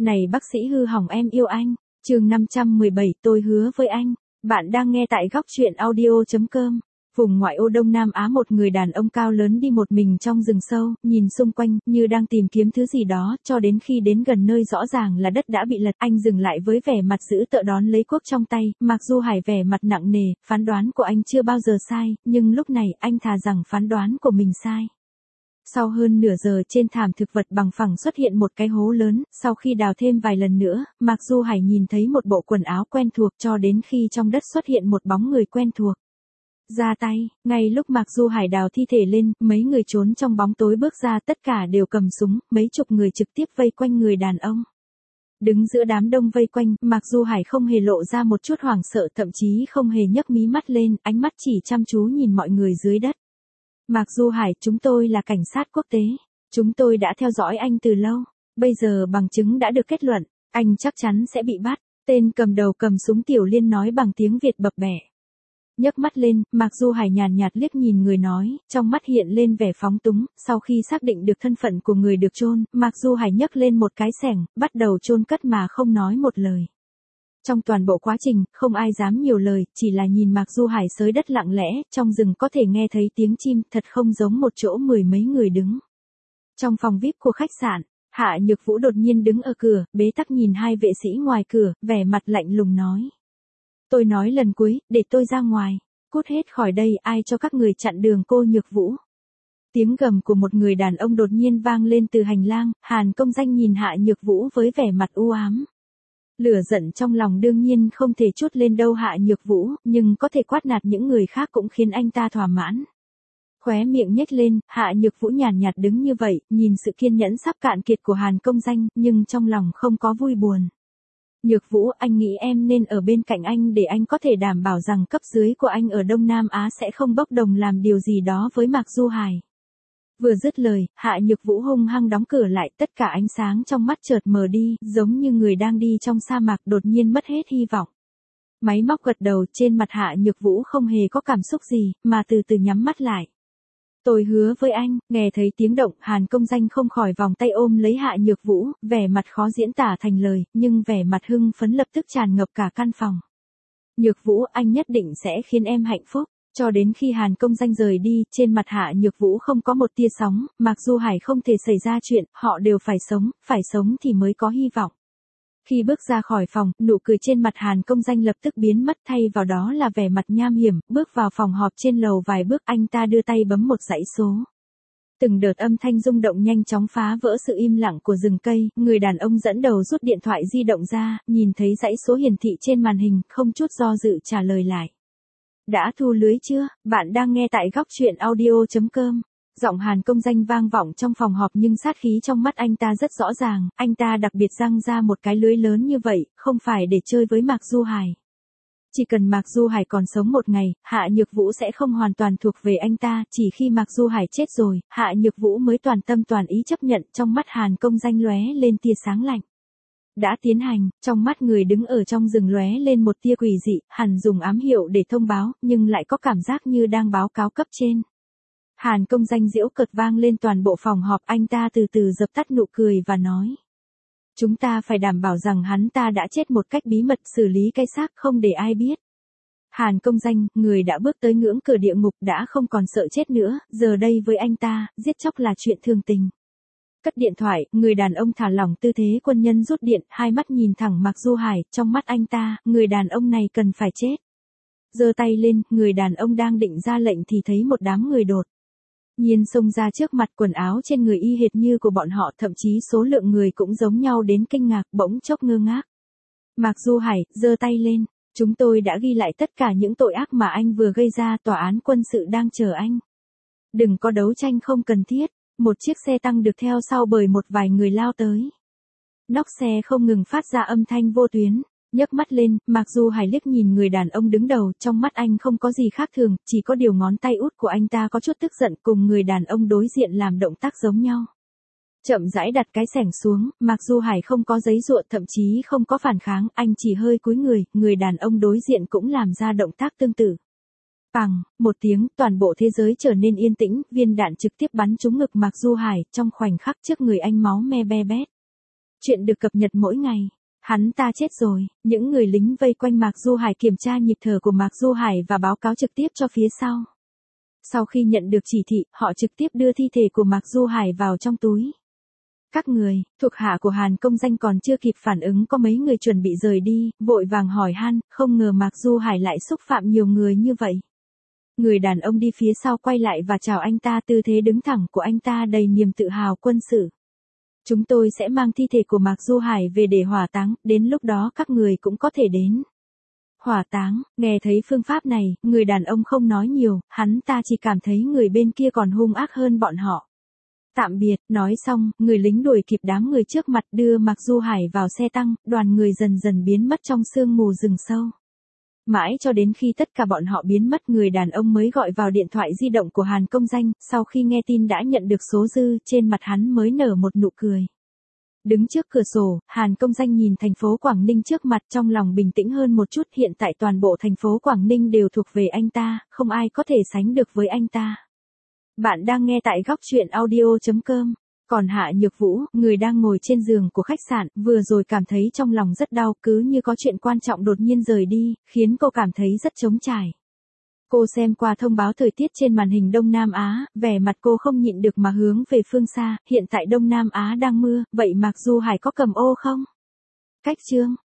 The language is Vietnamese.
Này bác sĩ hư hỏng em yêu anh. Chương 517 tôi hứa với anh. Bạn đang nghe tại góc truyện audio.com. Vùng ngoại ô Đông Nam Á, một người đàn ông cao lớn đi một mình trong rừng sâu, nhìn xung quanh như đang tìm kiếm thứ gì đó, cho đến khi đến gần nơi rõ ràng là đất đã bị lật, anh dừng lại với vẻ mặt dữ tợn đón lấy cuốc trong tay. Mặc dù Hải vẻ mặt nặng nề, phán đoán của anh chưa bao giờ sai, nhưng lúc này anh thà rằng phán đoán của mình sai. Sau hơn nửa giờ trên thảm thực vật bằng phẳng xuất hiện một cái hố lớn, sau khi đào thêm vài lần nữa, Mạc Du Hải nhìn thấy một bộ quần áo quen thuộc cho đến khi trong đất xuất hiện một bóng người quen thuộc. Ra tay, ngay lúc Mạc Du Hải đào thi thể lên, mấy người trốn trong bóng tối bước ra, tất cả đều cầm súng, mấy chục người trực tiếp vây quanh người đàn ông. Đứng giữa đám đông vây quanh, Mạc Du Hải không hề lộ ra một chút hoảng sợ, thậm chí không hề nhấc mí mắt lên, ánh mắt chỉ chăm chú nhìn mọi người dưới đất. Mạc Du Hải, chúng tôi là cảnh sát quốc tế. Chúng tôi đã theo dõi anh từ lâu. Bây giờ bằng chứng đã được kết luận, anh chắc chắn sẽ bị bắt. Tên cầm đầu cầm súng Tiểu Liên nói bằng tiếng Việt bập bẹ. Nhấc mắt lên, Mạc Du Hải nhàn nhạt liếc nhìn người nói, trong mắt hiện lên vẻ phóng túng. Sau khi xác định được thân phận của người được chôn, Mạc Du Hải nhấc lên một cái xẻng, bắt đầu chôn cất mà không nói một lời. Trong toàn bộ quá trình, không ai dám nhiều lời, chỉ là nhìn Mạc Du Hải xới đất lặng lẽ, trong rừng có thể nghe thấy tiếng chim, thật không giống một chỗ mười mấy người đứng. Trong phòng VIP của khách sạn, Hạ Nhược Vũ đột nhiên đứng ở cửa, bế tắc nhìn hai vệ sĩ ngoài cửa, vẻ mặt lạnh lùng nói. Tôi nói lần cuối, để tôi ra ngoài, cút hết khỏi đây, ai cho các người chặn đường cô Nhược Vũ. Tiếng gầm của một người đàn ông đột nhiên vang lên từ hành lang, Hàn Công Danh nhìn Hạ Nhược Vũ với vẻ mặt u ám. Lửa giận trong lòng đương nhiên không thể trút lên đâu Hạ Nhược Vũ, nhưng có thể quát nạt những người khác cũng khiến anh ta thỏa mãn. Khóe miệng nhếch lên, Hạ Nhược Vũ nhàn nhạt đứng như vậy, nhìn sự kiên nhẫn sắp cạn kiệt của Hàn Công Danh, nhưng trong lòng không có vui buồn. Nhược Vũ, anh nghĩ em nên ở bên cạnh anh để anh có thể đảm bảo rằng cấp dưới của anh ở Đông Nam Á sẽ không bốc đồng làm điều gì đó với Mạc Du Hải. Vừa dứt lời, Hạ Nhược Vũ hung hăng đóng cửa lại, tất cả ánh sáng trong mắt chợt mờ đi, giống như người đang đi trong sa mạc đột nhiên mất hết hy vọng. Máy móc gật đầu, trên mặt Hạ Nhược Vũ không hề có cảm xúc gì, mà từ từ nhắm mắt lại. Tôi hứa với anh, nghe thấy tiếng động, Hàn Công Danh không khỏi vòng tay ôm lấy Hạ Nhược Vũ, vẻ mặt khó diễn tả thành lời, nhưng vẻ mặt hưng phấn lập tức tràn ngập cả căn phòng. Nhược Vũ, anh nhất định sẽ khiến em hạnh phúc. Cho đến khi Hàn Công Danh rời đi, trên mặt Hạ Nhược Vũ không có một tia sóng, Mạc Du Hải không thể xảy ra chuyện, họ đều phải sống thì mới có hy vọng. Khi bước ra khỏi phòng, nụ cười trên mặt Hàn Công Danh lập tức biến mất, thay vào đó là vẻ mặt nham hiểm, bước vào phòng họp trên lầu vài bước, anh ta đưa tay bấm một dãy số. Từng đợt âm thanh rung động nhanh chóng phá vỡ sự im lặng của rừng cây, người đàn ông dẫn đầu rút điện thoại di động ra, nhìn thấy dãy số hiển thị trên màn hình, không chút do dự trả lời lại. Đã thu lưới chưa? Bạn đang nghe tại góc truyện audio.com. Giọng Hàn Công Danh vang vọng trong phòng họp nhưng sát khí trong mắt anh ta rất rõ ràng, anh ta đặc biệt răng ra một cái lưới lớn như vậy, không phải để chơi với Mạc Du Hải. Chỉ cần Mạc Du Hải còn sống một ngày, Hạ Nhược Vũ sẽ không hoàn toàn thuộc về anh ta, chỉ khi Mạc Du Hải chết rồi, Hạ Nhược Vũ mới toàn tâm toàn ý chấp nhận. Trong mắt Hàn Công Danh lóe lên tia sáng lạnh. Đã tiến hành, trong mắt người đứng ở trong rừng lóe lên một tia quỷ dị, hẳn dùng ám hiệu để thông báo, nhưng lại có cảm giác như đang báo cáo cấp trên. Hàn Công Danh giễu cợt vang lên toàn bộ phòng họp, anh ta từ từ dập tắt nụ cười và nói. Chúng ta phải đảm bảo rằng hắn ta đã chết một cách bí mật, xử lý cái xác không để ai biết. Hàn Công Danh, người đã bước tới ngưỡng cửa địa ngục, đã không còn sợ chết nữa, giờ đây với anh ta, giết chóc là chuyện thường tình. Cất điện thoại, người đàn ông thả lỏng tư thế quân nhân rút điện, hai mắt nhìn thẳng Mạc Du Hải, trong mắt anh ta, người đàn ông này cần phải chết. Giơ tay lên, người đàn ông đang định ra lệnh thì thấy một đám người đột nhiên xông ra trước mặt, quần áo trên người y hệt như của bọn họ, thậm chí số lượng người cũng giống nhau đến kinh ngạc, bỗng chốc ngơ ngác. Mạc Du Hải, giơ tay lên, chúng tôi đã ghi lại tất cả những tội ác mà anh vừa gây ra, tòa án quân sự đang chờ anh. Đừng có đấu tranh không cần thiết. Một chiếc xe tăng được theo sau bởi một vài người lao tới. Nóc xe không ngừng phát ra âm thanh vô tuyến. Nhấc mắt lên, Mạc Du Hải liếc nhìn người đàn ông đứng đầu, trong mắt anh không có gì khác thường, chỉ có điều ngón tay út của anh ta có chút tức giận, cùng người đàn ông đối diện làm động tác giống nhau. Chậm rãi đặt cái xẻng xuống, Mạc Du Hải không có giấy giụa, thậm chí không có phản kháng, anh chỉ hơi cúi người đàn ông đối diện cũng làm ra động tác tương tự. Pằng, một tiếng, toàn bộ thế giới trở nên yên tĩnh, viên đạn trực tiếp bắn trúng ngực Mạc Du Hải, trong khoảnh khắc trước người anh máu me be bét. Chuyện được cập nhật mỗi ngày. Hắn ta chết rồi, những người lính vây quanh Mạc Du Hải kiểm tra nhịp thở của Mạc Du Hải và báo cáo trực tiếp cho phía sau. Sau khi nhận được chỉ thị, họ trực tiếp đưa thi thể của Mạc Du Hải vào trong túi. Các người, thuộc hạ của Hàn Công Danh còn chưa kịp phản ứng có mấy người chuẩn bị rời đi, vội vàng hỏi han, không ngờ Mạc Du Hải lại xúc phạm nhiều người như vậy. Người đàn ông đi phía sau quay lại và chào anh ta, tư thế đứng thẳng của anh ta đầy niềm tự hào quân sự. Chúng tôi sẽ mang thi thể của Mạc Du Hải về để hỏa táng, đến lúc đó các người cũng có thể đến. Hỏa táng, nghe thấy phương pháp này, người đàn ông không nói nhiều, hắn ta chỉ cảm thấy người bên kia còn hung ác hơn bọn họ. Tạm biệt, nói xong, người lính đuổi kịp đám người trước mặt đưa Mạc Du Hải vào xe tăng, đoàn người dần dần biến mất trong sương mù rừng sâu. Mãi cho đến khi tất cả bọn họ biến mất, người đàn ông mới gọi vào điện thoại di động của Hàn Công Danh, sau khi nghe tin đã nhận được số dư, trên mặt hắn mới nở một nụ cười. Đứng trước cửa sổ, Hàn Công Danh nhìn thành phố Quảng Ninh trước mặt, trong lòng bình tĩnh hơn một chút, hiện tại toàn bộ thành phố Quảng Ninh đều thuộc về anh ta, không ai có thể sánh được với anh ta. Bạn đang nghe tại góc truyện audio.com. Còn Hạ Nhược Vũ, người đang ngồi trên giường của khách sạn, vừa rồi cảm thấy trong lòng rất đau, cứ như có chuyện quan trọng đột nhiên rời đi, khiến cô cảm thấy rất trống trải. Cô xem qua thông báo thời tiết trên màn hình Đông Nam Á, vẻ mặt cô không nhịn được mà hướng về phương xa, hiện tại Đông Nam Á đang mưa, vậy Mạc Du Hải có cầm ô không? Cách chương.